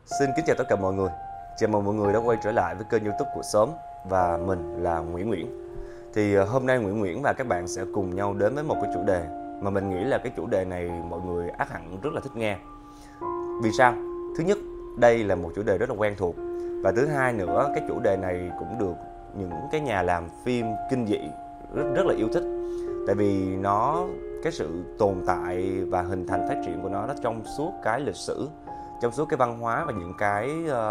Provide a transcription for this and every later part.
Xin kính chào tất cả mọi người. Chào mừng mọi người đã quay trở lại với kênh YouTube của Xóm và mình là Nguyễn. Thì hôm nay Nguyễn và các bạn sẽ cùng nhau đến với một cái chủ đề mà mình nghĩ là cái chủ đề này mọi người ắt hẳn rất là thích nghe. Vì sao? Thứ nhất, đây là một chủ đề rất là quen thuộc, và thứ hai nữa, cái chủ đề này cũng được những cái nhà làm phim kinh dị rất là yêu thích. Tại vì cái sự tồn tại và hình thành phát triển của nó trong suốt cái lịch sử, trong suốt cái văn hóa và những cái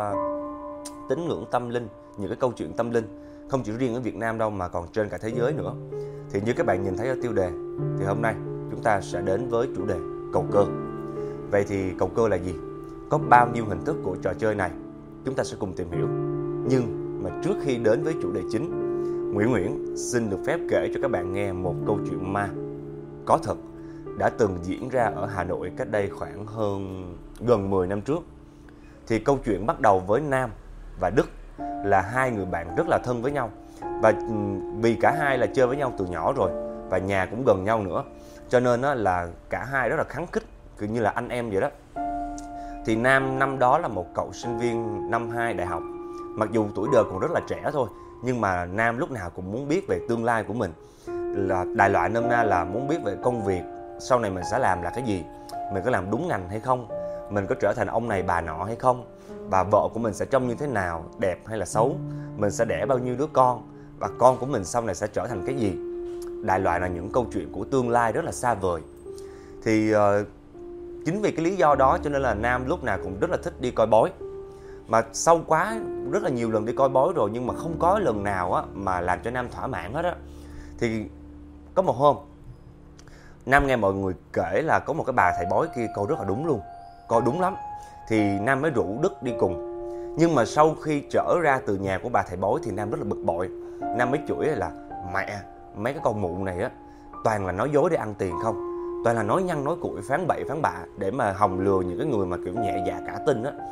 tín ngưỡng tâm linh, những cái câu chuyện tâm linh, không chỉ riêng ở Việt Nam đâu mà còn trên cả thế giới nữa. Thì như các bạn nhìn thấy ở tiêu đề, thì hôm nay chúng ta sẽ đến với chủ đề cầu cơ. Vậy thì cầu cơ là gì? Có bao nhiêu hình thức của trò chơi này? Chúng ta sẽ cùng tìm hiểu. Nhưng mà trước khi đến với chủ đề chính, Nguyễn xin được phép kể cho các bạn nghe một câu chuyện ma có thật đã từng diễn ra ở Hà Nội cách đây khoảng gần 10 năm trước. Thì câu chuyện bắt đầu với Nam và Đức, là hai người bạn rất là thân với nhau. Và vì cả hai là chơi với nhau từ nhỏ rồi và nhà cũng gần nhau nữa, cho nên là cả hai rất là khăng khít, kiểu như là anh em vậy đó. Thì Nam năm đó là một cậu sinh viên năm 2 đại học. Mặc dù tuổi đời còn rất là trẻ thôi, nhưng mà Nam lúc nào cũng muốn biết về tương lai của mình, là đại loại nôm na là muốn biết về công việc sau này mình sẽ làm là cái gì, mình có làm đúng ngành hay không, mình có trở thành ông này bà nọ hay không, và vợ của mình sẽ trông như thế nào, đẹp hay là xấu, mình sẽ đẻ bao nhiêu đứa con, và con của mình sau này sẽ trở thành cái gì. Đại loại là những câu chuyện của tương lai rất là xa vời. Thì chính vì cái lý do đó cho nên là Nam lúc nào cũng rất là thích đi coi bói. Mà sau quá rất là nhiều lần đi coi bói rồi, nhưng mà không có lần nào mà làm cho Nam thỏa mãn hết á. Thì có một hôm, Nam nghe mọi người kể là có một cái bà thầy bói kia coi rất là đúng luôn, coi đúng lắm. Thì Nam mới rủ Đức đi cùng. Nhưng mà sau khi trở ra từ nhà của bà thầy bói thì Nam rất là bực bội. Nam mới chửi là mẹ, mấy cái con mụ này á, toàn là nói dối để ăn tiền không, toàn là nói nhăng nói cuội, phán bậy phán bạ để mà hòng lừa những cái người mà kiểu nhẹ dạ cả tin á.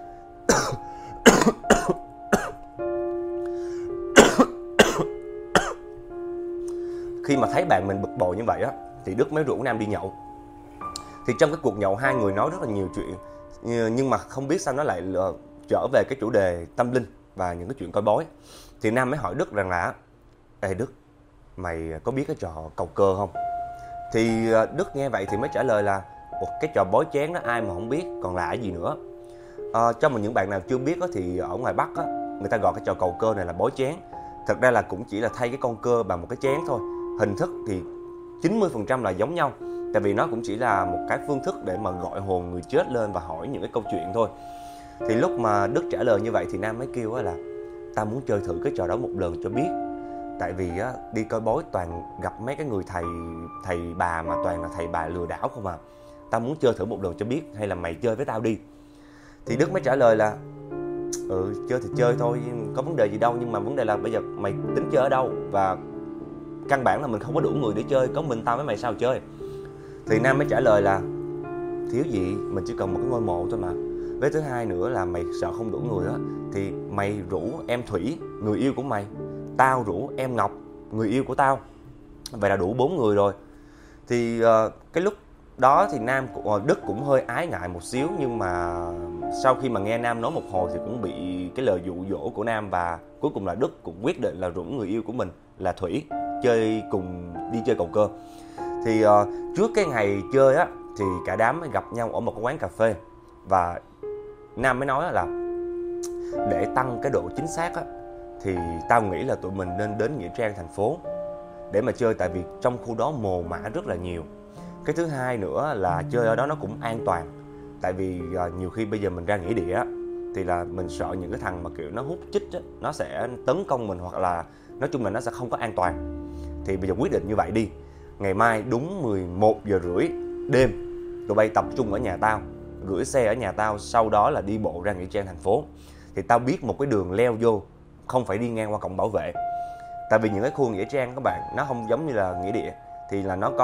Khi mà thấy bạn mình bực bội như vậy á, thì Đức mới rủ Nam đi nhậu. Thì trong cái cuộc nhậu hai người nói rất là nhiều chuyện, nhưng mà không biết sao nó lại trở về cái chủ đề tâm linh và những cái chuyện coi bói. Thì Nam mới hỏi Đức rằng là: ê Đức, mày có biết cái trò cầu cơ không? Thì Đức nghe vậy thì mới trả lời là: cái trò bói chén đó ai mà không biết, còn là cái gì nữa. Cho mà những bạn nào chưa biết thì ở ngoài Bắc người ta gọi cái trò cầu cơ này là bói chén. Thật ra là cũng chỉ là thay cái con cơ bằng một cái chén thôi. Hình thức thì 90% là giống nhau, tại vì nó cũng chỉ là một cái phương thức để mà gọi hồn người chết lên và hỏi những cái câu chuyện thôi. Thì lúc mà Đức trả lời như vậy thì Nam mới kêu là: tao muốn chơi thử cái trò đó một lần cho biết. Tại vì đi coi bói toàn gặp mấy cái người thầy bà mà toàn là thầy bà lừa đảo không à. Tao muốn chơi thử một lần cho biết, hay là mày chơi với tao đi. Thì Đức mới trả lời là: chơi thì chơi thôi, có vấn đề gì đâu, nhưng mà vấn đề là bây giờ mày tính chơi ở đâu, và căn bản là mình không có đủ người để chơi, có mình tao với mày sao chơi. Thì Nam mới trả lời là: thiếu gì, mình chỉ cần một cái ngôi mộ thôi mà. Với thứ hai nữa là mày sợ không đủ người á, thì mày rủ em Thủy, người yêu của mày, tao rủ em Ngọc, người yêu của tao, vậy là đủ 4 người rồi. Thì cái lúc đó thì Đức cũng hơi ái ngại một xíu, nhưng mà sau khi mà nghe Nam nói một hồi thì cũng bị cái lời dụ dỗ của Nam, và cuối cùng là Đức cũng quyết định là rủ người yêu của mình là Thủy đi chơi cầu cơ. Thì trước cái ngày chơi thì cả đám mới gặp nhau ở một cái quán cà phê, và Nam mới nói là: để tăng cái độ chính xác thì tao nghĩ là tụi mình nên đến Nghĩa Trang thành phố để mà chơi, tại vì trong khu đó mồ mả rất là nhiều. Cái thứ hai nữa là chơi ở đó nó cũng an toàn, tại vì nhiều khi bây giờ mình ra nghĩa địa thì là mình sợ những cái thằng mà kiểu nó hút chích nó sẽ tấn công mình, hoặc là nói chung là nó sẽ không có an toàn. Thì bây giờ quyết định như vậy đi, ngày mai đúng 11:30 đêm tụi bay tập trung ở nhà tao, gửi xe ở nhà tao, sau đó là đi bộ ra Nghĩa Trang thành phố. Thì tao biết một cái đường leo vô, không phải đi ngang qua cổng bảo vệ. Tại vì những cái khu Nghĩa Trang các bạn, nó không giống như là nghĩa địa, thì là nó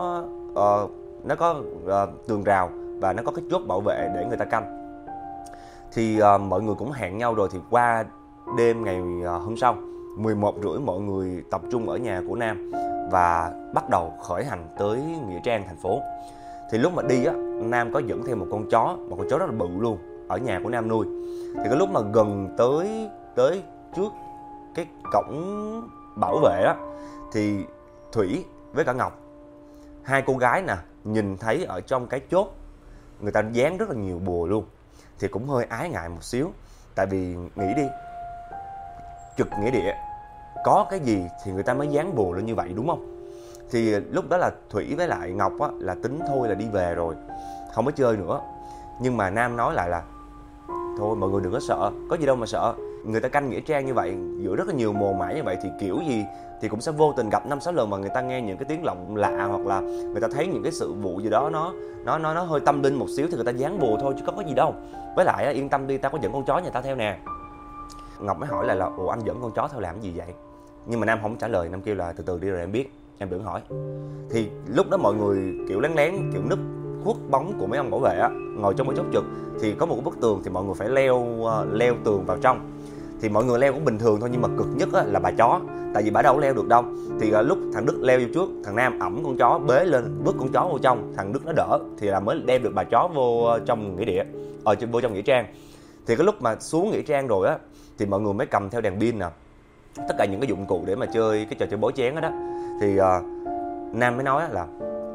có tường rào và nó có cái chốt bảo vệ để người ta canh. Thì mọi người cũng hẹn nhau rồi, thì qua đêm ngày hôm sau 11:30 mọi người tập trung ở nhà của Nam và bắt đầu khởi hành tới Nghĩa Trang thành phố. Thì lúc mà đi Nam có dẫn theo một con chó rất là bự luôn, ở nhà của Nam nuôi. Thì cái lúc mà gần tới trước cái cổng bảo vệ á, thì Thủy với cả Ngọc, hai cô gái nè, nhìn thấy ở trong cái chốt người ta dán rất là nhiều bùa luôn, thì cũng hơi ái ngại một xíu. Tại vì nghĩ đi, trực nghĩa địa có cái gì thì người ta mới dán bùa lên như vậy, đúng không? Thì lúc đó là Thủy với lại Ngọc á, là tính thôi là đi về rồi, không có chơi nữa. Nhưng mà Nam nói lại là thôi mọi người đừng có sợ, có gì đâu mà sợ. Người ta canh nghĩa trang như vậy, giữa rất là nhiều mồ mả như vậy, thì kiểu gì thì cũng sẽ vô tình gặp 5-6 lần mà người ta nghe những cái tiếng động lạ, hoặc là người ta thấy những cái sự vụ gì đó nó hơi tâm linh một xíu, thì người ta dán bùa thôi chứ có gì đâu. Với lại yên tâm đi, tao có dẫn con chó nhà tao theo nè. Ngọc mới hỏi lại là ủa anh dẫn con chó theo làm gì vậy? Nhưng mà Nam không trả lời. Nam kêu là từ từ đi rồi em biết, em đừng hỏi. Thì lúc đó mọi người kiểu lén lén, kiểu núp khuất bóng của mấy ông bảo vệ á, ngồi trong cái chốt trực. Thì có một cái bức tường thì mọi người phải leo tường vào trong. Thì mọi người leo cũng bình thường thôi, nhưng mà cực nhất á, là bà chó. Tại vì bà đâu có leo được đâu. Thì lúc thằng Đức leo vô trước, thằng Nam ẵm con chó bế lên, vứt con chó vô trong, thằng Đức nó đỡ, thì là mới đem được bà chó vô trong nghĩa địa, vô trong nghĩa trang. Thì cái lúc mà xuống nghĩa trang rồi á, thì mọi người mới cầm theo đèn pin nè, tất cả những cái dụng cụ để mà chơi cái trò chơi bói chén đó. Thì Nam mới nói là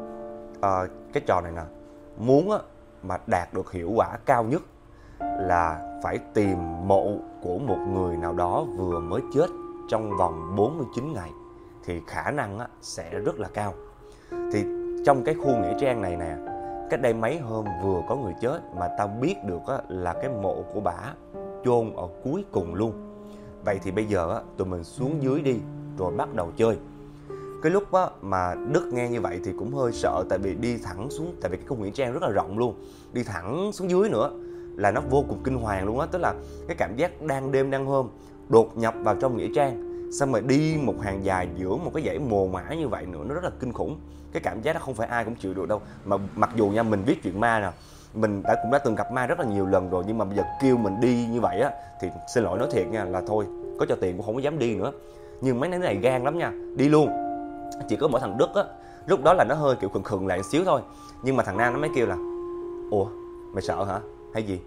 cái trò này nè, muốn á, mà đạt được hiệu quả cao nhất là phải tìm mộ của một người nào đó vừa mới chết trong vòng 49 ngày thì khả năng á, sẽ rất là cao. Thì trong cái khu nghĩa trang này nè, cách đây mấy hôm vừa có người chết mà tao biết được á, là cái mộ của bả chôn ở cuối cùng luôn. Vậy thì bây giờ á, tụi mình xuống dưới đi rồi bắt đầu chơi. Cái lúc á, mà Đức nghe như vậy thì cũng hơi sợ, tại vì đi thẳng xuống, tại vì cái khu nghĩa trang rất là rộng luôn, đi thẳng xuống dưới nữa là nó vô cùng kinh hoàng luôn á. Tức là cái cảm giác đang đêm đang hôm đột nhập vào trong nghĩa trang, xong rồi đi một hàng dài giữa một cái dãy mồ mả như vậy nữa, nó rất là kinh khủng. Cái cảm giác đó không phải ai cũng chịu được đâu. Mà mặc dù nha, mình viết chuyện ma nè, mình cũng đã từng gặp ma rất là nhiều lần rồi, nhưng mà bây giờ kêu mình đi như vậy á thì xin lỗi nói thiệt nha, là thôi, có cho tiền cũng không có dám đi nữa. Nhưng mấy cái này gan lắm nha, đi luôn. Chỉ có mỗi thằng Đức á, lúc đó là nó hơi kiểu khừng khừng lại một xíu thôi. Nhưng mà thằng Nam nó mới kêu là ủa mày sợ hả hay gì,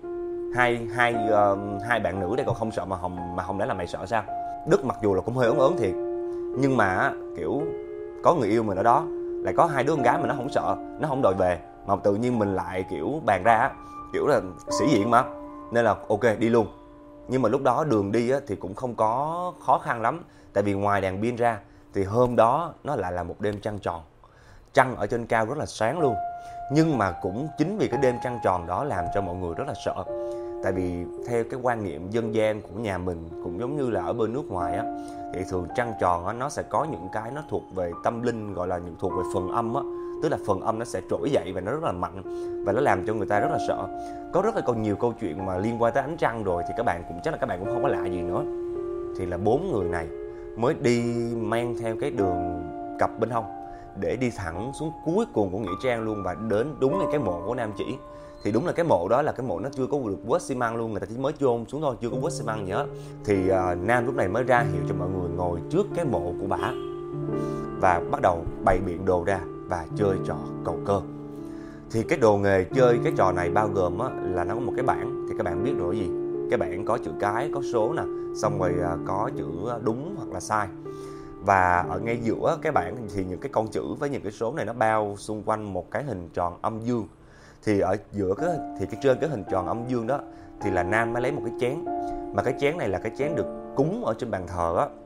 hai bạn nữ đây còn không sợ mà không lẽ là mày sợ sao? Đức mặc dù là cũng hơi ớn thiệt, nhưng mà kiểu có người yêu mình ở đó, lại có hai đứa con gái mà nó không sợ, nó không đòi về, mà tự nhiên mình lại kiểu bàn ra á, kiểu là sĩ diện mà, nên là ok đi luôn. Nhưng mà lúc đó đường đi á, thì cũng không có khó khăn lắm, tại vì ngoài đèn pin ra thì hôm đó nó lại là một đêm trăng tròn, trăng ở trên cao rất là sáng luôn. Nhưng mà cũng chính vì cái đêm trăng tròn đó làm cho mọi người rất là sợ. Tại vì theo cái quan niệm dân gian của nhà mình, cũng giống như là ở bên nước ngoài á, thì thường trăng tròn á, nó sẽ có những cái nó thuộc về tâm linh, gọi là thuộc về phần âm á. Tức là phần âm nó sẽ trỗi dậy và nó rất là mạnh, và nó làm cho người ta rất là sợ. Có rất là còn nhiều câu chuyện mà liên quan tới ánh trăng rồi, thì các bạn cũng không có lạ gì nữa. Thì là 4 người này mới đi mang theo cái đường cặp bên hông để đi thẳng xuống cuối cùng của nghĩa trang luôn, và đến đúng ngay cái mộ của Nam chỉ. Thì đúng là cái mộ đó là cái mộ nó chưa có được quét xi măng luôn, người ta chỉ mới chôn xuống thôi, chưa có quét xi măng gì hết. Thì Nam lúc này mới ra hiệu cho mọi người ngồi trước cái mộ của bả và bắt đầu bày biện đồ ra và chơi trò cầu cơ. Thì cái đồ nghề chơi cái trò này bao gồm á, là nó có một cái bảng, thì các bạn biết rồi gì, cái bảng có chữ cái, có số nè, xong rồi có chữ đúng hoặc là sai. Và ở ngay giữa cái bảng thì những cái con chữ với những cái số này nó bao xung quanh một cái hình tròn âm dương. Thì ở giữa trên cái hình tròn âm dương đó thì là Nam mới lấy một cái chén, mà cái chén này là cái chén được cúng ở trên bàn thờ á.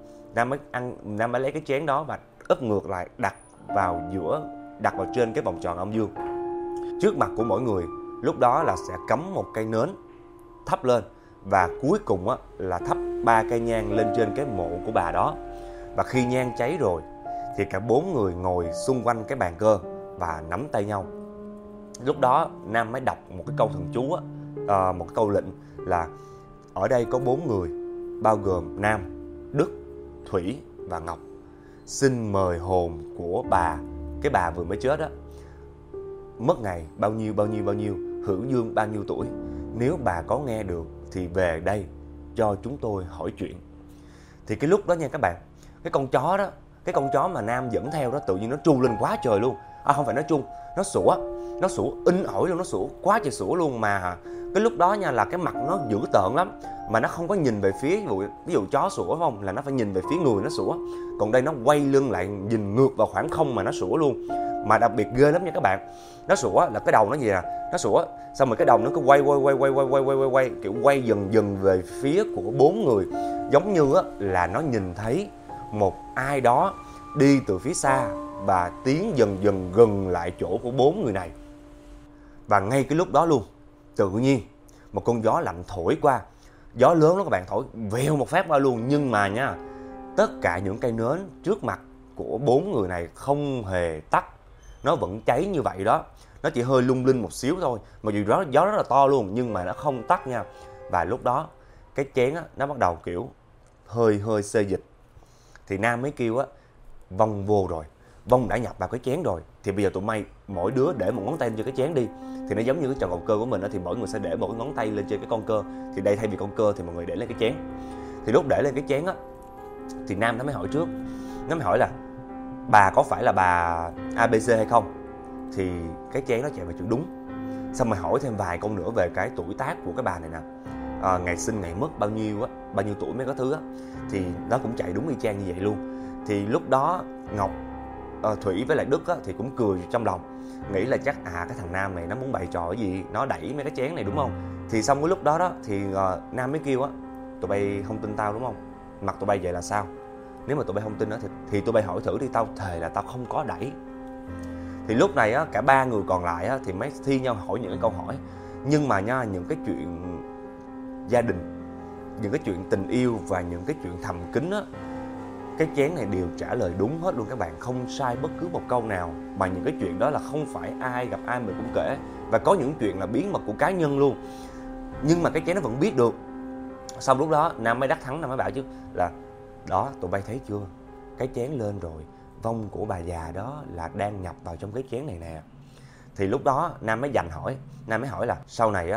Nam mới lấy cái chén đó và úp ngược lại, đặt vào trên cái vòng tròn âm dương. Trước mặt của mỗi người lúc đó là sẽ cắm một cây nến thắp lên, và cuối cùng á là thắp 3 cây nhang lên trên cái mộ của bà đó. Và khi nhang cháy rồi thì cả 4 người ngồi xung quanh cái bàn cơm và nắm tay nhau. Lúc đó Nam mới đọc một cái câu thần chú á, một cái câu lệnh là ở đây có 4 người bao gồm Nam, Đức, Thủy và Ngọc. Xin mời hồn của cái bà vừa mới chết á, mất ngày bao nhiêu, hữu dương bao nhiêu tuổi, nếu bà có nghe được thì về đây cho chúng tôi hỏi chuyện. Thì cái lúc đó nha các bạn, cái con chó đó, cái con chó mà Nam dẫn theo đó tự nhiên nó tru lên quá trời luôn. Không phải nó tru, nó sủa inh ỏi luôn, nó sủa quá trời sủa luôn. Mà Cái lúc đó nha là cái mặt nó dữ tợn lắm, mà nó không có nhìn về phía, ví dụ chó sủa phải không, là nó phải nhìn về phía người nó sủa. Còn đây nó quay lưng lại nhìn ngược vào khoảng không mà nó sủa luôn. Mà đặc biệt ghê lắm nha các bạn. Nó sủa là cái đầu nó gì nó sủa xong rồi cái đầu nó cứ quay, kiểu quay dần dần về phía của 4 người, giống như là nó nhìn thấy một ai đó đi từ phía xa và tiến dần dần gần lại chỗ của 4 người này. Và ngay cái lúc đó luôn, tự nhiên một con gió lạnh thổi qua, gió lớn đó các bạn, thổi vèo một phát qua luôn. Nhưng mà nha, tất cả những cây nến trước mặt của 4 người này không hề tắt, nó vẫn cháy như vậy đó. Nó chỉ hơi lung linh một xíu thôi, mặc dù gió rất là to luôn, nhưng mà nó không tắt nha. Và lúc đó cái chén nó bắt đầu kiểu hơi xê dịch. Thì Nam mới kêu vong vô rồi, vong đã nhập vào cái chén rồi, thì bây giờ tụi mày mỗi đứa để một ngón tay trên cái chén đi. Thì nó giống như cái tròn cầu cơ của mình thì mỗi người sẽ để một cái ngón tay lên trên cái con cơ. Thì đây thay vì con cơ thì mọi người để lên cái chén. Thì lúc để lên cái chén thì Nam nó mới hỏi trước. Nó mới hỏi là bà có phải là bà ABC hay không? Thì cái chén nó chạy vào chữ đúng. Xong rồi hỏi thêm vài câu nữa về cái tuổi tác của cái bà này nè, ngày sinh ngày mất bao nhiêu tuổi mấy có thứ thì nó cũng chạy đúng y chang như vậy luôn. Thì lúc đó Ngọc, Thủy với lại Đức thì cũng cười trong lòng, nghĩ là chắc cái thằng Nam này nó muốn bày trò cái gì, nó đẩy mấy cái chén này đúng không. Thì xong cái lúc đó thì Nam mới kêu tụi bay không tin tao đúng không, mặt tụi bay vậy là sao? Nếu mà tụi bay không tin thì tụi bay hỏi thử đi, tao thề là tao không có đẩy. Thì lúc này cả 3 người còn lại thì mới thi nhau hỏi những cái câu hỏi. Nhưng mà nha, những cái chuyện gia đình, những cái chuyện tình yêu và những cái chuyện thầm kín cái chén này đều trả lời đúng hết luôn các bạn, không sai bất cứ một câu nào. Mà những cái chuyện đó là không phải ai gặp ai mình cũng kể, và có những chuyện là bí mật của cá nhân luôn, nhưng mà cái chén nó vẫn biết được. Xong lúc đó Nam mới đắc thắng, Nam mới bảo chứ là đó, tụi bay thấy chưa, cái chén lên rồi, vong của bà già đó là đang nhập vào trong cái chén này nè. Thì lúc đó Nam mới hỏi, Nam mới hỏi là sau này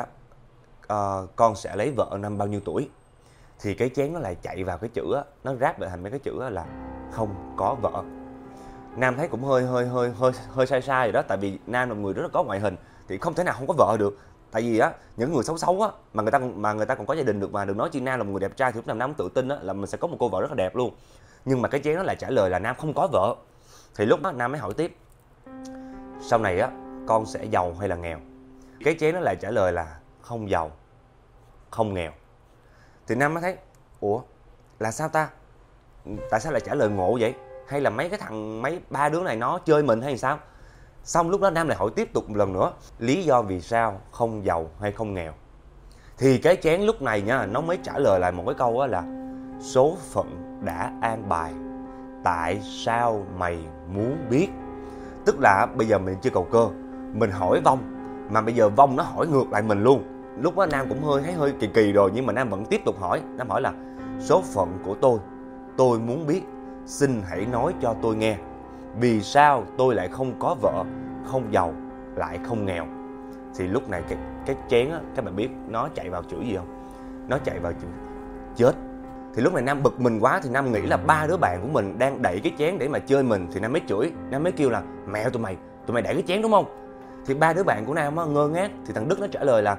con sẽ lấy vợ năm bao nhiêu tuổi? Thì cái chén nó lại chạy vào cái chữ nó ráp lại thành mấy cái chữ là không có vợ. Nam thấy cũng hơi sai rồi đó, tại vì Nam là một người rất là có ngoại hình, thì không thể nào không có vợ được. Tại vì những người xấu xấu mà người ta còn có gia đình được mà. Đừng nói chi Nam là một người đẹp trai thì lúc nào Nam cũng tự tin là mình sẽ có một cô vợ rất là đẹp luôn. Nhưng mà cái chén nó lại trả lời là Nam không có vợ. Thì lúc đó Nam mới hỏi tiếp, sau này con sẽ giàu hay là nghèo? Cái chén nó lại trả lời là không giàu, không nghèo. Thì Nam mới thấy, ủa là sao ta? Tại sao lại trả lời ngộ vậy? Hay là mấy ba đứa này nó chơi mình hay sao? Xong lúc đó Nam lại hỏi tiếp tục một lần nữa, lý do vì sao không giàu hay không nghèo? Thì cái chén lúc này nha, nó mới trả lời lại một cái câu là số phận đã an bài, tại sao mày muốn biết? Tức là bây giờ mình chưa cầu cơ, mình hỏi vong, mà bây giờ vong nó hỏi ngược lại mình luôn. Lúc đó Nam cũng thấy hơi kỳ rồi, nhưng mà Nam vẫn tiếp tục hỏi. Nam hỏi là số phận của tôi muốn biết, xin hãy nói cho tôi nghe, vì sao tôi lại không có vợ, không giàu, lại không nghèo? Thì lúc này cái chén các bạn biết nó chạy vào chữ gì không? Nó chạy vào chữ chết. Thì lúc này Nam bực mình quá, thì Nam nghĩ là 3 đứa bạn của mình đang đẩy cái chén để mà chơi mình. Thì Nam mới chửi, Nam mới kêu là mẹ tụi mày đẩy cái chén đúng không? Thì 3 đứa bạn của Nam ngơ ngác. Thì thằng Đức nó trả lời là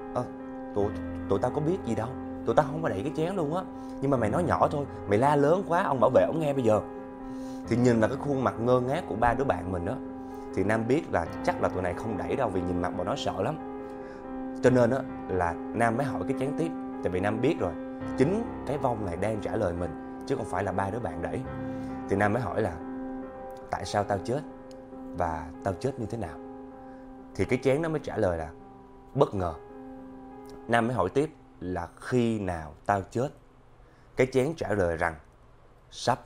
tụi tao có biết gì đâu, tụi tao không có đẩy cái chén luôn á, nhưng mà mày nói nhỏ thôi, mày la lớn quá, ông bảo vệ ông nghe bây giờ. Thì nhìn vào cái khuôn mặt ngơ ngác của 3 đứa bạn mình thì Nam biết là chắc là tụi này không đẩy đâu, vì nhìn mặt bọn nó sợ lắm. Cho nên là Nam mới hỏi cái chén tiếp, tại vì Nam biết rồi, chính cái vong này đang trả lời mình chứ không phải là 3 đứa bạn đẩy. Thì Nam mới hỏi là tại sao tao chết và tao chết như thế nào? Thì cái chén nó mới trả lời là bất ngờ. Nam mới hỏi tiếp là khi nào tao chết? Cái chén trả lời rằng sắp.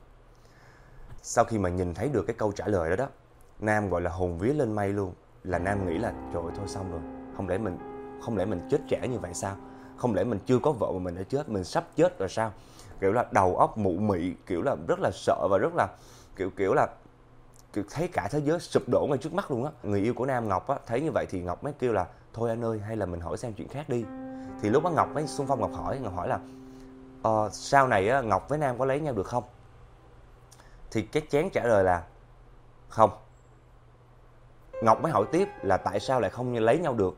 Sau khi mà nhìn thấy được cái câu trả lời đó Nam gọi là hồn vía lên mây luôn. Là Nam nghĩ là trời ơi, thôi xong rồi, không lẽ mình chết trẻ như vậy sao? Không lẽ mình chưa có vợ mà mình đã chết, mình sắp chết rồi sao? Kiểu là đầu óc mụ mị, kiểu là rất là sợ và rất là kiểu thấy cả thế giới sụp đổ ngay trước mắt luôn á. Người yêu của Nam, Ngọc thấy như vậy thì Ngọc mới kêu là thôi anh ơi, hay là mình hỏi sang chuyện khác đi. Thì lúc đó Ngọc mới xung phong, Ngọc hỏi là sau này Ngọc với Nam có lấy nhau được không? Thì cái chén trả lời là không. Ngọc mới hỏi tiếp là tại sao lại không lấy nhau được?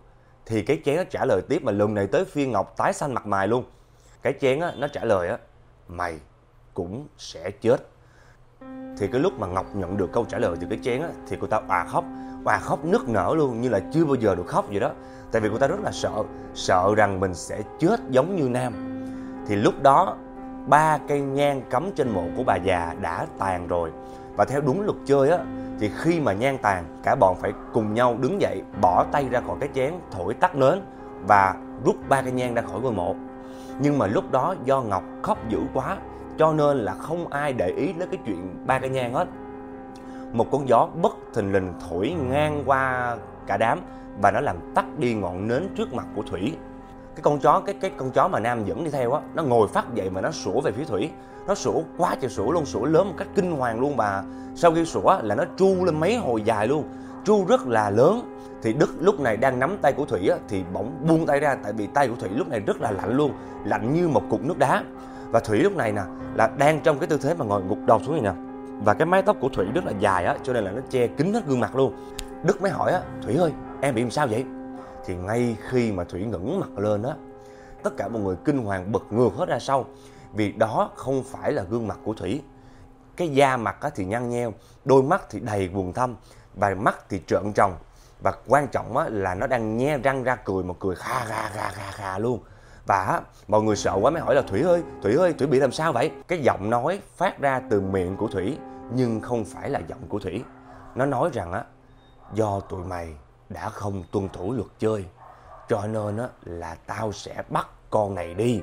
Thì cái chén nó trả lời tiếp, mà lần này tới phiên Ngọc tái xanh mặt mày luôn. Cái chén á, nó trả lời á, mày cũng sẽ chết. Thì cái lúc mà Ngọc nhận được câu trả lời từ cái chén á, thì cô ta òa khóc nức nở luôn, như là chưa bao giờ được khóc vậy đó. Tại vì cô ta rất là sợ rằng mình sẽ chết giống như Nam. Thì lúc đó 3 cây nhang cắm trên mộ của bà già đã tàn rồi. Và theo đúng luật chơi á, thì khi mà nhang tàn, cả bọn phải cùng nhau đứng dậy, bỏ tay ra khỏi cái chén, thổi tắt nến và rút 3 cây nhang ra khỏi ngôi mộ. Nhưng mà lúc đó do Ngọc khóc dữ quá, cho nên là không ai để ý đến cái chuyện 3 cây nhang hết. Một con gió bất thình lình thổi ngang qua cả đám và nó làm tắt đi ngọn nến trước mặt của Thủy. Cái con chó mà Nam dẫn đi theo á, nó ngồi phắt dậy mà nó sủa về phía Thủy. Nó sủa quá trời sủa luôn, sủa lớn một cách kinh hoàng luôn bà. Sau khi sủa là nó tru lên mấy hồi dài luôn, tru rất là lớn. Thì Đức lúc này đang nắm tay của Thủy á, thì bỗng buông tay ra, tại vì tay của Thủy lúc này rất là lạnh luôn, lạnh như một cục nước đá. Và Thủy lúc này nè là đang trong cái tư thế mà ngồi gục đầu xuống này nè. Và cái mái tóc của Thủy rất là dài á, cho nên là nó che kín hết gương mặt luôn. Đức mới hỏi á, Thủy ơi, em bị làm sao vậy? Thì ngay khi mà Thủy ngẩng mặt lên á, tất cả mọi người kinh hoàng bật ngược hết ra sau. Vì đó không phải là gương mặt của Thủy. Cái da mặt á thì nhăn nheo, đôi mắt thì đầy quầng thâm, và mắt thì trợn tròn. Và quan trọng á là nó đang nhe răng ra cười, một cười kha luôn. Và mọi người sợ quá mới hỏi là Thủy ơi, Thủy bị làm sao vậy? Cái giọng nói phát ra từ miệng của Thủy, nhưng không phải là giọng của Thủy. Nó nói rằng á, do tụi mày đã không tuân thủ luật chơi, cho nên á là tao sẽ bắt con này đi.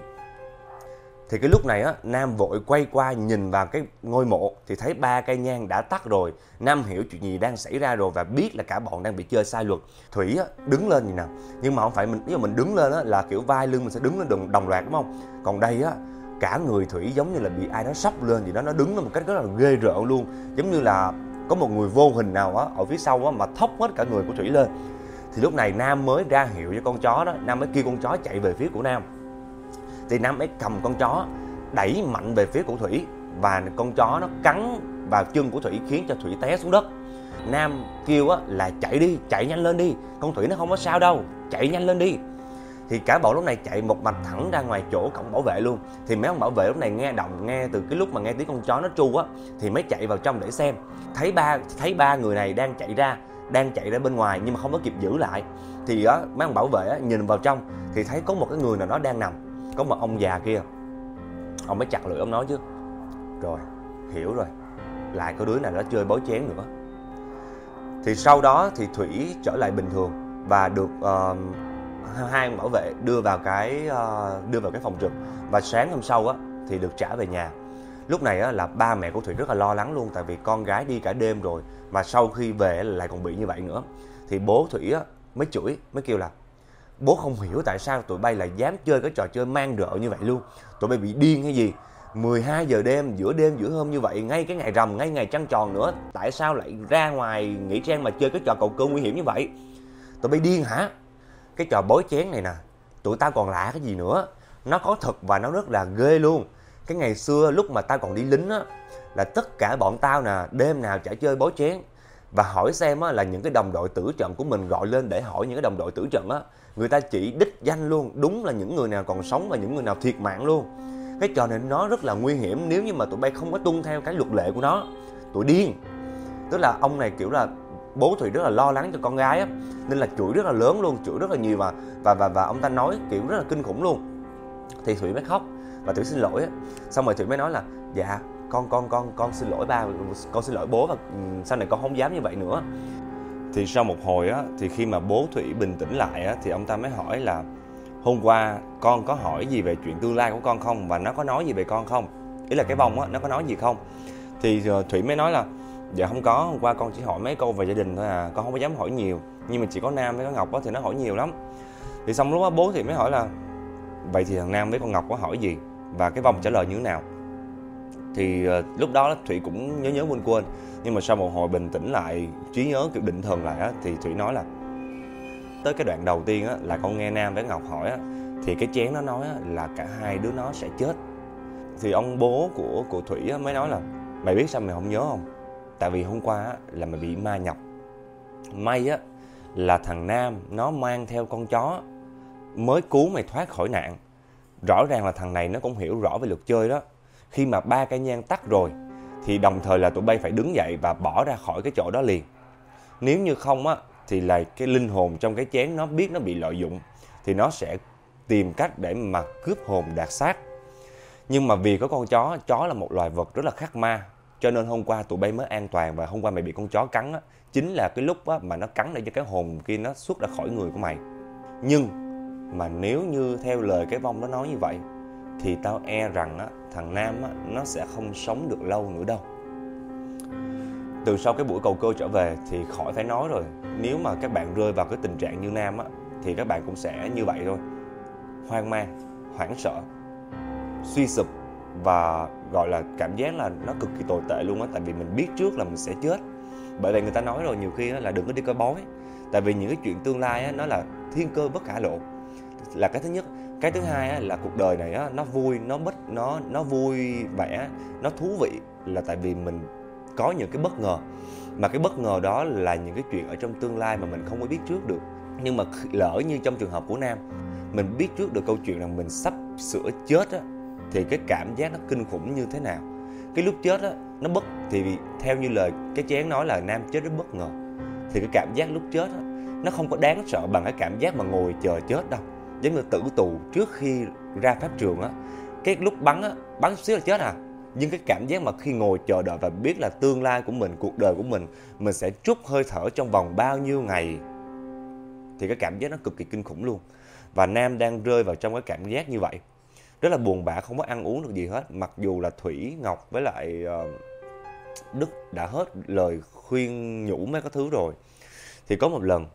Thì cái lúc này á, Nam vội quay qua nhìn vào cái ngôi mộ thì thấy 3 cây nhang đã tắt rồi. Nam hiểu chuyện gì đang xảy ra rồi và biết là cả bọn đang bị chơi sai luật. Thủy á, đứng lên gì nào, nhưng mà không phải mình đứng lên á là kiểu vai lưng mình sẽ đứng lên đồng loạt, đúng không? Còn đây á, cả người Thủy giống như là bị ai đó sốc lên gì đó, nó đứng lên một cách rất là ghê rợn luôn, giống như là có một người vô hình nào á ở phía sau á mà thốc hết cả người của Thủy lên. Thì lúc này Nam mới ra hiệu cho con chó đó, Nam mới kêu con chó chạy về phía của Nam. Thì Nam mới cầm con chó đẩy mạnh về phía của Thủy, và con chó nó cắn vào chân của Thủy khiến cho Thủy té xuống đất. Nam kêu á là chạy đi, chạy nhanh lên đi, con Thủy nó không có sao đâu, chạy nhanh lên đi. Thì cả bọn lúc này chạy một mạch thẳng ra ngoài chỗ cổng bảo vệ luôn. Thì mấy ông bảo vệ lúc này nghe từ cái lúc mà nghe tiếng con chó nó tru á, thì mới chạy vào trong để xem. Thấy ba người này đang chạy ra bên ngoài nhưng mà không có kịp giữ lại. Thì á, mấy ông bảo vệ á, nhìn vào trong thì thấy có một cái người nào đó đang nằm, có một ông già kia. Ông mới chặt lưỡi, ông nói chứ, rồi, hiểu rồi, lại có đứa nào đó chơi bói chén nữa. Thì sau đó thì Thủy trở lại bình thường và được hai ông bảo vệ đưa vào cái phòng trực. Và sáng hôm sau á thì được trả về nhà. Lúc này á là ba mẹ của Thủy rất là lo lắng luôn, tại vì con gái đi cả đêm rồi mà sau khi về lại còn bị như vậy nữa. Thì bố Thủy á mới chửi, mới kêu là bố không hiểu tại sao tụi bay lại dám chơi cái trò chơi man rợ như vậy luôn. Tụi bay bị điên hay gì? 12 giờ đêm, giữa hôm như vậy, ngay cái ngày rằm, ngay ngày trăng tròn nữa, tại sao lại ra ngoài nghĩa trang mà chơi cái trò cầu cơ nguy hiểm như vậy? Tụi bay điên hả? Cái trò bói chén này nè, tụi tao còn lạ cái gì nữa, nó có thật và nó rất là ghê luôn. Cái ngày xưa lúc mà tao còn đi lính á, là tất cả bọn tao nè, đêm nào chả chơi bói chén. Và hỏi xem á, là những cái đồng đội tử trận của mình gọi lên để hỏi những cái đồng đội tử trận á, người ta chỉ đích danh luôn, đúng là những người nào còn sống và những người nào thiệt mạng luôn. Cái trò này nó rất là nguy hiểm nếu như mà tụi bay không có tuân theo cái luật lệ của nó. Tụi điên. Tức là ông này kiểu là bố Thủy rất là lo lắng cho con gái á, nên là chửi rất là lớn luôn, chửi rất là nhiều và ông ta nói kiểu rất là kinh khủng luôn. Thì Thủy mới khóc và Thủy xin lỗi á. Xong rồi Thủy mới nói là dạ con xin lỗi ba, con xin lỗi bố, và sau này con không dám như vậy nữa. Thì sau một hồi á, thì khi mà bố Thủy bình tĩnh lại á, thì ông ta mới hỏi là hôm qua con có hỏi gì về chuyện tương lai của con không, và nó có nói gì về con không, ý là cái vong á, nó có nói gì không. Thì Thủy mới nói là dạ không có, hôm qua con chỉ hỏi mấy câu về gia đình thôi à, con không có dám hỏi nhiều, nhưng mà chỉ có Nam với con Ngọc á thì nó hỏi nhiều lắm. Thì xong lúc đó bố thì mới hỏi là vậy thì thằng Nam với con Ngọc có hỏi gì và cái vong trả lời như thế nào. Thì lúc đó Thủy cũng nhớ quên, nhưng mà sau một hồi bình tĩnh lại, trí nhớ kiểu định thần lại á, thì Thủy nói là tới cái đoạn đầu tiên á, là con nghe Nam với Ngọc hỏi á, thì cái chén nó nói á, là cả hai đứa nó sẽ chết. Thì ông bố của Thủy á, mới nói là mày biết sao mày không nhớ không? Tại vì hôm qua á, là mày bị ma nhập. May á là thằng Nam nó mang theo con chó mới cứu mày thoát khỏi nạn. Rõ ràng là thằng này nó cũng hiểu rõ về luật chơi đó. Khi mà 3 cây nhang tắt rồi thì đồng thời là tụi bay phải đứng dậy và bỏ ra khỏi cái chỗ đó liền. Nếu như không á thì là cái linh hồn trong cái chén nó biết nó bị lợi dụng thì nó sẽ tìm cách để mà cướp hồn đạt xác. Nhưng mà vì có con chó là một loài vật rất là khắc ma, cho nên hôm qua tụi bay mới an toàn. Và hôm qua mày bị con chó cắn á, chính là cái lúc á mà nó cắn để cho cái hồn kia nó xuất ra khỏi người của mày. Nhưng mà nếu như theo lời cái vong nó nói như vậy thì tao e rằng á, thằng Nam á, nó sẽ không sống được lâu nữa đâu. Từ sau cái buổi cầu cơ trở về thì khỏi phải nói rồi. Nếu mà các bạn rơi vào cái tình trạng như Nam á, thì các bạn cũng sẽ như vậy thôi. Hoang mang, hoảng sợ, suy sụp và gọi là cảm giác là nó cực kỳ tồi tệ luôn á. Tại vì mình biết trước là mình sẽ chết. Bởi vậy người ta nói rồi, nhiều khi là đừng có đi coi bói. Tại vì những cái chuyện tương lai á, nó là thiên cơ bất khả lộ, là cái thứ nhất. Cái thứ hai á, là cuộc đời này á, nó vui, nó vui vẻ, nó thú vị là tại vì mình có những cái bất ngờ. Mà cái bất ngờ đó là những cái chuyện ở trong tương lai mà mình không có biết trước được. Nhưng mà lỡ như trong trường hợp của Nam, mình biết trước được câu chuyện là mình sắp sửa chết á, thì cái cảm giác nó kinh khủng như thế nào. Cái lúc chết á, thì theo như lời cái chén nói là Nam chết rất bất ngờ. Thì cái cảm giác lúc chết á, nó không có đáng sợ bằng cái cảm giác mà ngồi chờ chết đâu. Giống như tử tù trước khi ra pháp trường á, cái lúc bắn chút xíu là chết à. Nhưng cái cảm giác mà khi ngồi chờ đợi và biết là tương lai của mình, cuộc đời của mình sẽ trút hơi thở trong vòng bao nhiêu ngày, thì cái cảm giác nó cực kỳ kinh khủng luôn. Và Nam đang rơi vào trong cái cảm giác như vậy, rất là buồn bã, không có ăn uống được gì hết. Mặc dù là Thủy, Ngọc với lại Đức đã hết lời khuyên nhủ mấy cái thứ rồi. Thì có một lần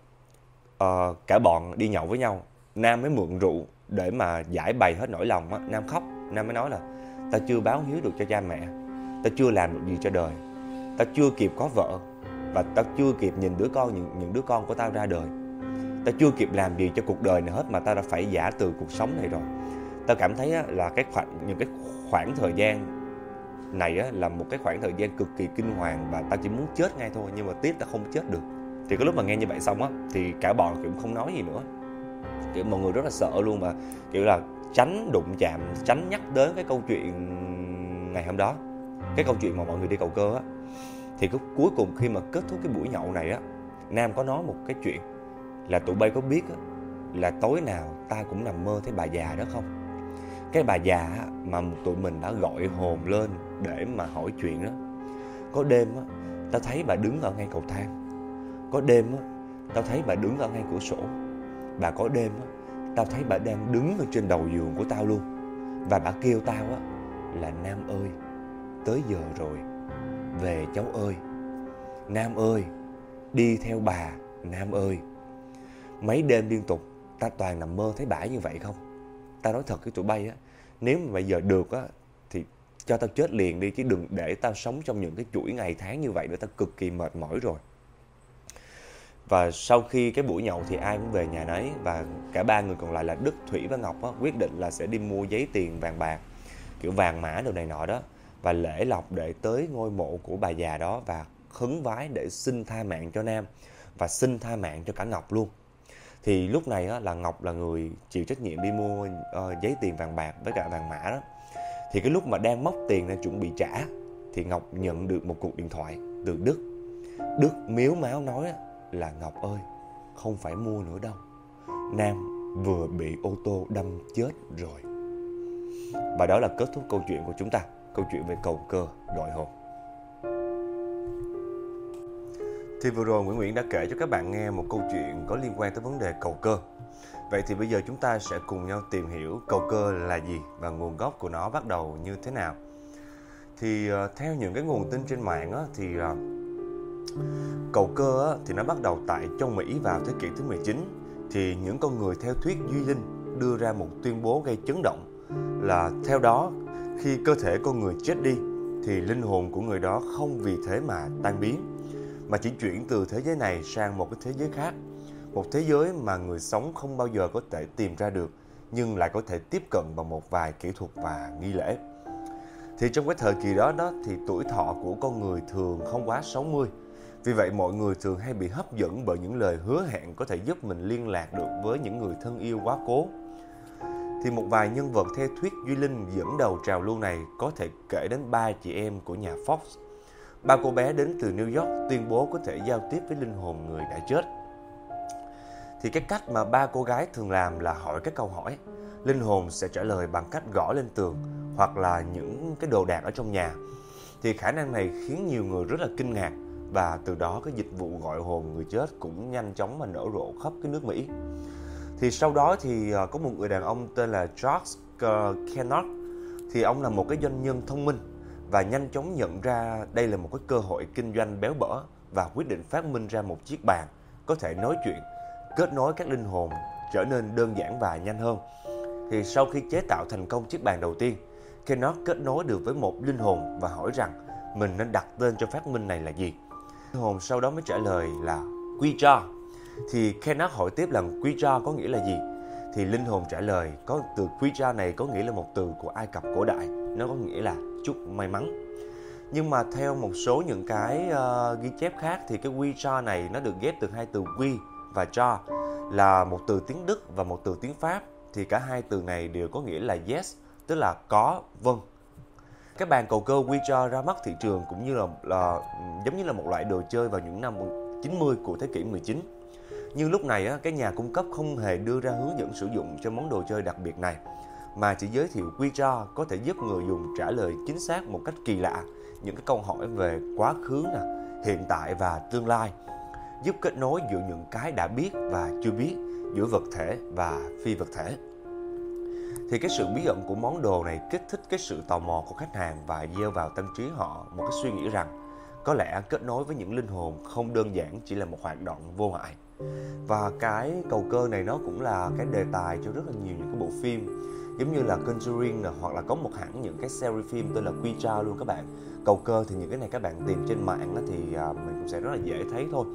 cả bọn đi nhậu với nhau, Nam mới mượn rượu để mà giải bày hết nỗi lòng á. Nam khóc, Nam mới nói là tao chưa báo hiếu được cho cha mẹ, tao chưa làm được gì cho đời, tao chưa kịp có vợ, và tao chưa kịp nhìn những đứa con của tao ra đời. Tao chưa kịp làm gì cho cuộc đời này hết mà tao đã phải giã từ cuộc sống này rồi. Tao cảm thấy á, là những cái khoảng thời gian này á, là một cái khoảng thời gian cực kỳ kinh hoàng, và tao chỉ muốn chết ngay thôi, nhưng mà tiếc tao không chết được. Thì cái lúc mà nghe như vậy xong á, thì cả bọn cũng không nói gì nữa. Kiểu mọi người rất là sợ luôn, và kiểu là tránh đụng chạm, tránh nhắc đến cái câu chuyện ngày hôm đó, cái câu chuyện mà mọi người đi cầu cơ á. Thì cuối cùng khi mà kết thúc cái buổi nhậu này á, Nam có nói một cái chuyện là tụi bay có biết á, là tối nào ta cũng nằm mơ thấy bà già đó không? Cái bà già á, mà tụi mình đã gọi hồn lên để mà hỏi chuyện đó. Có đêm á, tao thấy bà đứng ở ngay cầu thang. Có đêm á, tao thấy bà đứng ở ngay cửa sổ. Bà có đêm á, tao thấy bà đang đứng ở trên đầu giường của tao luôn. Và bà kêu tao á là Nam ơi, tới giờ rồi, về cháu ơi. Nam ơi, đi theo bà, Nam ơi. Mấy đêm liên tục tao toàn nằm mơ thấy bà như vậy không. Tao nói thật với tụi bay á, nếu mà bây giờ được á thì cho tao chết liền đi, chứ đừng để tao sống trong những cái chuỗi ngày tháng như vậy nữa. Tao cực kỳ mệt mỏi rồi. Và sau khi cái buổi nhậu thì ai cũng về nhà nấy, và cả ba người còn lại là Đức, Thủy và Ngọc á, quyết định là sẽ đi mua giấy tiền vàng bạc, kiểu vàng mã đồ này nọ đó, và lễ lộc để tới ngôi mộ của bà già đó và khấn vái để xin tha mạng cho Nam và xin tha mạng cho cả Ngọc luôn. Thì lúc này á, là Ngọc là người chịu trách nhiệm đi mua giấy tiền vàng bạc với cả vàng mã đó. Thì cái lúc mà đang móc tiền ra chuẩn bị trả thì Ngọc nhận được một cuộc điện thoại từ Đức. Đức mếu máo nói là Ngọc ơi, không phải mua nữa đâu, Nam vừa bị ô tô đâm chết rồi. Và đó là kết thúc câu chuyện của chúng ta, câu chuyện về cầu cơ gọi hồn. Thì vừa rồi Nguyễn đã kể cho các bạn nghe một câu chuyện có liên quan tới vấn đề cầu cơ. Vậy thì bây giờ chúng ta sẽ cùng nhau tìm hiểu cầu cơ là gì và nguồn gốc của nó bắt đầu như thế nào. Thì theo những cái nguồn tin trên mạng á, thì cầu cơ á, thì nó bắt đầu tại châu Mỹ vào thế kỷ thứ 19. Thì những con người theo thuyết duy linh đưa ra một tuyên bố gây chấn động là theo đó, khi cơ thể con người chết đi thì linh hồn của người đó không vì thế mà tan biến, mà chỉ chuyển từ thế giới này sang một cái thế giới khác. Một thế giới mà người sống không bao giờ có thể tìm ra được, nhưng lại có thể tiếp cận bằng một vài kỹ thuật và nghi lễ. Thì trong cái thời kỳ đó thì tuổi thọ của con người thường không quá 60. Vì vậy mọi người thường hay bị hấp dẫn bởi những lời hứa hẹn có thể giúp mình liên lạc được với những người thân yêu quá cố. Thì một vài nhân vật theo thuyết Duy Linh dẫn đầu trào lưu này có thể kể đến 3 chị em của nhà Fox. 3 cô bé đến từ New York tuyên bố có thể giao tiếp với linh hồn người đã chết. Thì cái cách mà 3 cô gái thường làm là hỏi các câu hỏi. Linh hồn sẽ trả lời bằng cách gõ lên tường hoặc là những cái đồ đạc ở trong nhà. Thì khả năng này khiến nhiều người rất là kinh ngạc, và từ đó cái dịch vụ gọi hồn người chết cũng nhanh chóng mà nở rộ khắp cái nước Mỹ. Thì sau đó thì có một người đàn ông tên là George Kennard. Thì ông là một cái doanh nhân thông minh và nhanh chóng nhận ra đây là một cái cơ hội kinh doanh béo bở, và quyết định phát minh ra một chiếc bàn có thể nói chuyện, kết nối các linh hồn trở nên đơn giản và nhanh hơn. Thì sau khi chế tạo thành công chiếc bàn đầu tiên, Kennard kết nối được với một linh hồn và hỏi rằng mình nên đặt tên cho phát minh này là gì. Linh hồn sau đó mới trả lời là Ouija. Thì Kennard hỏi tiếp là Ouija có nghĩa là gì? Thì linh hồn trả lời có từ Ouija này có nghĩa là một từ của Ai Cập cổ đại, nó có nghĩa là chúc may mắn. Nhưng mà theo một số những cái ghi chép khác thì cái Ouija này nó được ghép từ hai từ we và ja, là một từ tiếng Đức và một từ tiếng Pháp. Thì cả hai từ này đều có nghĩa là yes, tức là có, vâng. Cái bàn cầu cơ Ouija ra mắt thị trường cũng như là giống như là một loại đồ chơi vào những năm 90 của thế kỷ 19. Nhưng lúc này cái nhà cung cấp không hề đưa ra hướng dẫn sử dụng cho món đồ chơi đặc biệt này, mà chỉ giới thiệu Ouija có thể giúp người dùng trả lời chính xác một cách kỳ lạ những cái câu hỏi về quá khứ, hiện tại và tương lai, giúp kết nối giữa những cái đã biết và chưa biết, giữa vật thể và phi vật thể. Thì cái sự bí ẩn của món đồ này kích thích cái sự tò mò của khách hàng và gieo vào tâm trí họ một cái suy nghĩ rằng có lẽ kết nối với những linh hồn không đơn giản chỉ là một hoạt động vô hại. Và cái cầu cơ này nó cũng là cái đề tài cho rất là nhiều những cái bộ phim, giống như là Conjuring hoặc là có một hẳn những cái series phim tên là Ouija luôn các bạn. Cầu cơ thì những cái này các bạn tìm trên mạng thì mình cũng sẽ rất là dễ thấy thôi.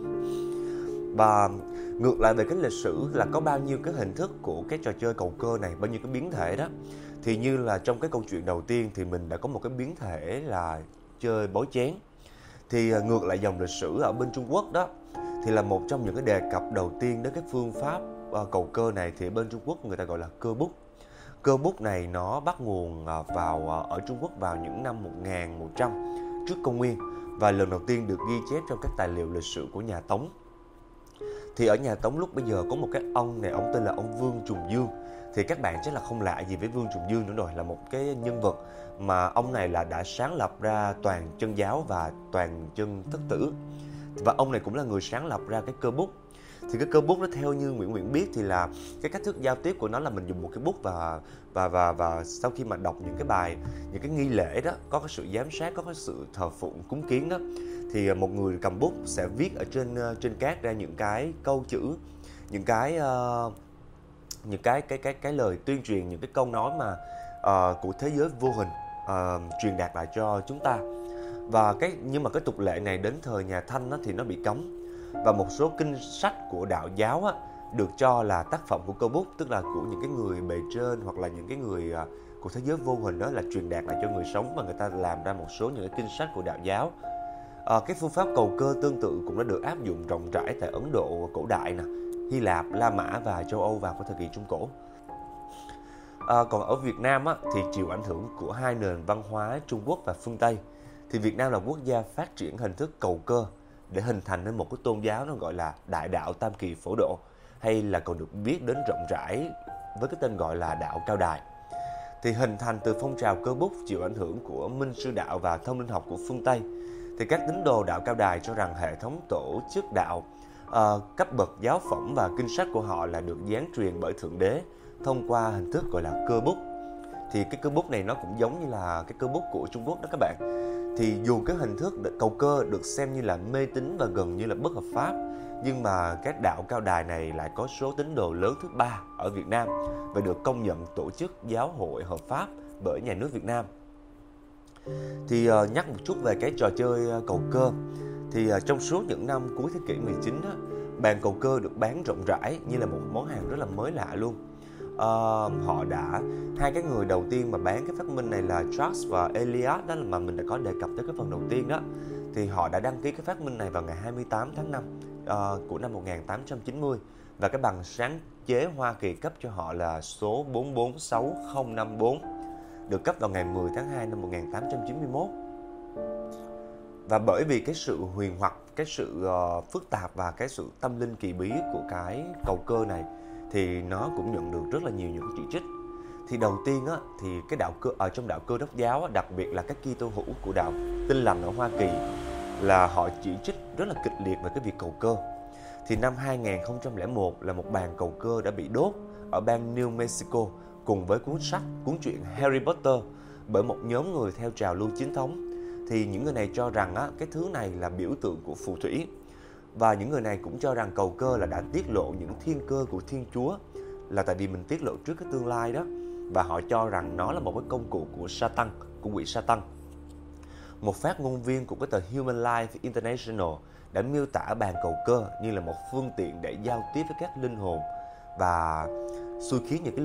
Và ngược lại về cái lịch sử là có bao nhiêu cái hình thức của cái trò chơi cầu cơ này, bao nhiêu cái biến thể đó. Thì như là trong cái câu chuyện đầu tiên thì mình đã có một cái biến thể là chơi bói chén. Thì ngược lại dòng lịch sử ở bên Trung Quốc đó, thì là một trong những cái đề cập đầu tiên đến cái phương pháp cầu cơ này thì ở bên Trung Quốc người ta gọi là cơ bút. Cơ bút này nó bắt nguồn ở Trung Quốc vào những năm 1100 trước công nguyên, và lần đầu tiên được ghi chép trong các tài liệu lịch sử của nhà Tống. Thì ở nhà Tống lúc bây giờ có một cái ông này, ông tên là ông Vương Trùng Dương. Thì các bạn chắc là không lạ gì với Vương Trùng Dương nữa rồi, là một cái nhân vật mà ông này là đã sáng lập ra toàn chân giáo và toàn chân thất tử. Và ông này cũng là người sáng lập ra cái cơ bút. Thì cái cơ bút nó theo như Nguyễn biết thì là cái cách thức giao tiếp của nó là mình dùng một cái bút và sau khi mà đọc những cái bài, những cái nghi lễ đó, có cái sự giám sát, có cái sự thờ phụng cúng kiến đó, thì một người cầm bút sẽ viết ở trên cát ra những cái câu chữ, những cái lời tuyên truyền, những cái câu nói mà của thế giới vô hình truyền đạt lại cho chúng ta. Và nhưng mà cái tục lệ này đến thời nhà Thanh á, thì nó bị cấm. Và một số kinh sách của đạo giáo á, được cho là tác phẩm của cơ bút, tức là của những cái người bề trên hoặc là những cái người của thế giới vô hình đó, là truyền đạt lại cho người sống, và người ta làm ra một số những cái kinh sách của đạo giáo. Cái phương pháp cầu cơ tương tự cũng đã được áp dụng rộng rãi tại Ấn Độ cổ đại, Hy Lạp, La Mã và châu Âu vào thời kỳ Trung Cổ. Còn ở Việt Nam á, thì chịu ảnh hưởng của hai nền văn hóa Trung Quốc và phương Tây. Thì Việt Nam là quốc gia phát triển hình thức cầu cơ để hình thành nên một cái tôn giáo nó gọi là Đại đạo Tam Kỳ Phổ Độ, hay là còn được biết đến rộng rãi với cái tên gọi là đạo Cao Đài. Thì hình thành từ phong trào cơ bút chịu ảnh hưởng của Minh Sư Đạo và Thông Linh học của phương Tây. Thì các tín đồ đạo Cao Đài cho rằng hệ thống tổ chức đạo, cấp bậc giáo phẩm và kinh sách của họ là được giáng truyền bởi Thượng Đế thông qua hình thức gọi là cơ bút. Thì cái cơ bút này nó cũng giống như là cái cơ bút của Trung Quốc đó các bạn. Thì dù cái hình thức cầu cơ được xem như là mê tín và gần như là bất hợp pháp, nhưng mà cái đạo Cao Đài này lại có số tín đồ lớn thứ 3 ở Việt Nam và được công nhận tổ chức giáo hội hợp pháp bởi nhà nước Việt Nam. Thì nhắc một chút về cái trò chơi cầu cơ. Thì trong suốt những năm cuối thế kỷ 19 á, bàn cầu cơ được bán rộng rãi như là một món hàng rất là mới lạ luôn. Hai cái người đầu tiên mà bán cái phát minh này là Charles và Eliot, đó là mà mình đã có đề cập tới cái phần đầu tiên đó. thì họ đã đăng ký cái phát minh này vào ngày 28 tháng 5 của năm 1890, và cái bằng sáng chế Hoa Kỳ cấp cho họ là số 446054, được cấp vào ngày 10 tháng 2 năm 1891. Và bởi vì cái sự huyền hoặc, cái sự phức tạp và cái sự tâm linh kỳ bí của cái cầu cơ này, thì nó cũng nhận được rất là nhiều những chỉ trích. Thì đầu tiên á, thì cái đạo cơ ở trong đạo Cơ Đốc giáo á, đặc biệt là các Kitô hữu của đạo Tin Lành ở Hoa Kỳ, là họ chỉ trích rất là kịch liệt về cái việc cầu cơ. Thì năm 2001 là một bàn cầu cơ đã bị đốt ở bang New Mexico cùng với cuốn truyện Harry Potter bởi một nhóm người theo trào lưu chính thống. Thì những người này cho rằng á, cái thứ này là biểu tượng của phù thủy, và những người này cũng cho rằng cầu cơ là đã tiết lộ những thiên cơ của Thiên Chúa, là tại vì mình tiết lộ trước cái tương lai đó, và họ cho rằng nó là một cái công cụ của Satan, của quỷ Satan. Một phát ngôn viên của cái tờ Human Life International đã miêu tả bàn cầu cơ như là một phương tiện để giao tiếp với các linh hồn, và khiến cho những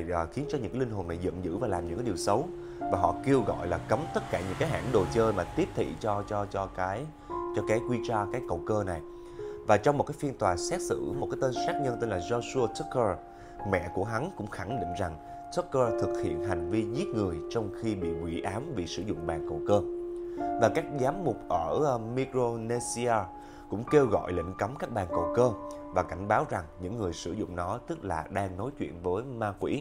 cái linh hồn này giận dữ và làm những cái điều xấu. Và họ kêu gọi là cấm tất cả những cái hãng đồ chơi mà tiếp thị cho cái Ouija, cái cầu cơ này. Và trong một cái phiên tòa xét xử, một cái tên sát nhân tên là Joshua Tucker, mẹ của hắn cũng khẳng định rằng Tucker thực hiện hành vi giết người trong khi bị quỷ ám vì sử dụng bàn cầu cơ. Và các giám mục ở Micronesia cũng kêu gọi lệnh cấm các bàn cầu cơ và cảnh báo rằng những người sử dụng nó tức là đang nói chuyện với ma quỷ.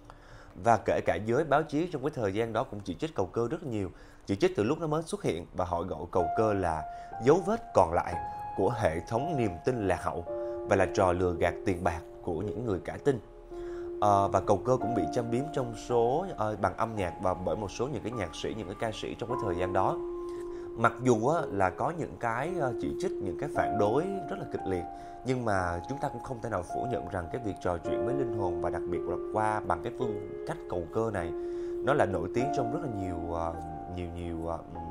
Và kể cả giới báo chí trong cái thời gian đó cũng chỉ trích cầu cơ rất nhiều, chỉ trích từ lúc nó mới xuất hiện, và họ gọi cầu cơ là dấu vết còn lại của hệ thống niềm tin lạc hậu và là trò lừa gạt tiền bạc của những người cả tin. Và cầu cơ cũng bị châm biếm trong số bằng âm nhạc và bởi một số những cái nhạc sĩ, những cái ca sĩ trong cái thời gian đó. Mặc dù là có những cái chỉ trích, những cái phản đối rất là kịch liệt, nhưng mà chúng ta cũng không thể nào phủ nhận rằng cái việc trò chuyện với linh hồn, và đặc biệt là bằng cái phương cách cầu cơ này, nó là nổi tiếng trong rất là nhiều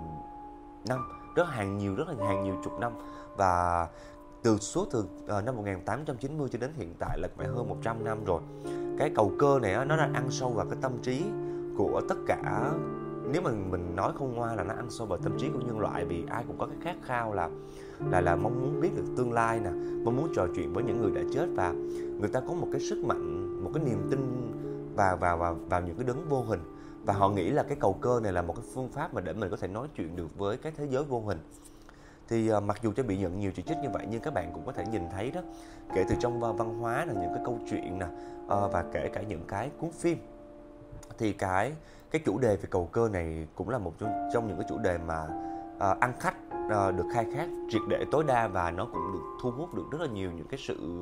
năm, hàng nhiều chục năm. Và từ năm 1890 cho đến hiện tại là phải hơn 100 năm rồi. Cái cầu cơ này nó đã ăn sâu vào cái tâm trí của tất cả. Nếu mà mình nói không ngoa là nó ăn sâu vào tâm trí của nhân loại, vì ai cũng có cái khát khao là mong muốn biết được tương lai nè, mong muốn trò chuyện với những người đã chết, và người ta có một cái sức mạnh, một cái niềm tin vào những cái đấng vô hình, và họ nghĩ là cái cầu cơ này là một cái phương pháp mà để mình có thể nói chuyện được với cái thế giới vô hình. Thì mặc dù cho bị nhận nhiều chỉ trích như vậy, nhưng các bạn cũng có thể nhìn thấy đó, kể từ trong văn hóa là những cái câu chuyện nè, và kể cả những cái cuốn phim, thì cái chủ đề về cầu cơ này cũng là một trong những cái chủ đề mà ăn khách được khai thác triệt để tối đa, và nó cũng được thu hút được rất là nhiều những cái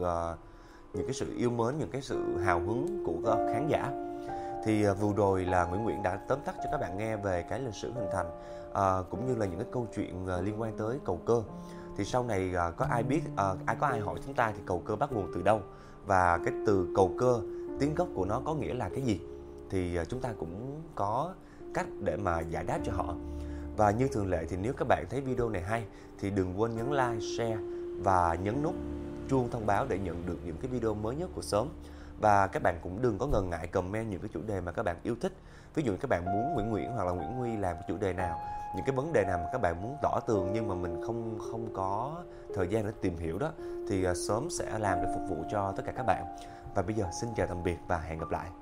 sự yêu mến, những cái sự hào hứng của khán giả. Thì vừa rồi là Nguyễn đã tóm tắt cho các bạn nghe về cái lịch sử hình thành, cũng như là những cái câu chuyện liên quan tới cầu cơ. Thì sau này có ai hỏi chúng ta thì cầu cơ bắt nguồn từ đâu, và cái từ cầu cơ tiếng gốc của nó có nghĩa là cái gì, thì chúng ta cũng có cách để mà giải đáp cho họ. Và như thường lệ thì nếu các bạn thấy video này hay thì đừng quên nhấn like, share và nhấn nút chuông thông báo để nhận được những cái video mới nhất của Xóm. Và các bạn cũng đừng có ngần ngại comment những cái chủ đề mà các bạn yêu thích. Ví dụ như các bạn muốn Nguyễn hoặc là Nguyễn Huy làm cái chủ đề nào, những cái vấn đề nào mà các bạn muốn tỏ tường nhưng mà mình không có thời gian để tìm hiểu đó, thì Xóm sẽ làm để phục vụ cho tất cả các bạn. Và bây giờ xin chào tạm biệt và hẹn gặp lại.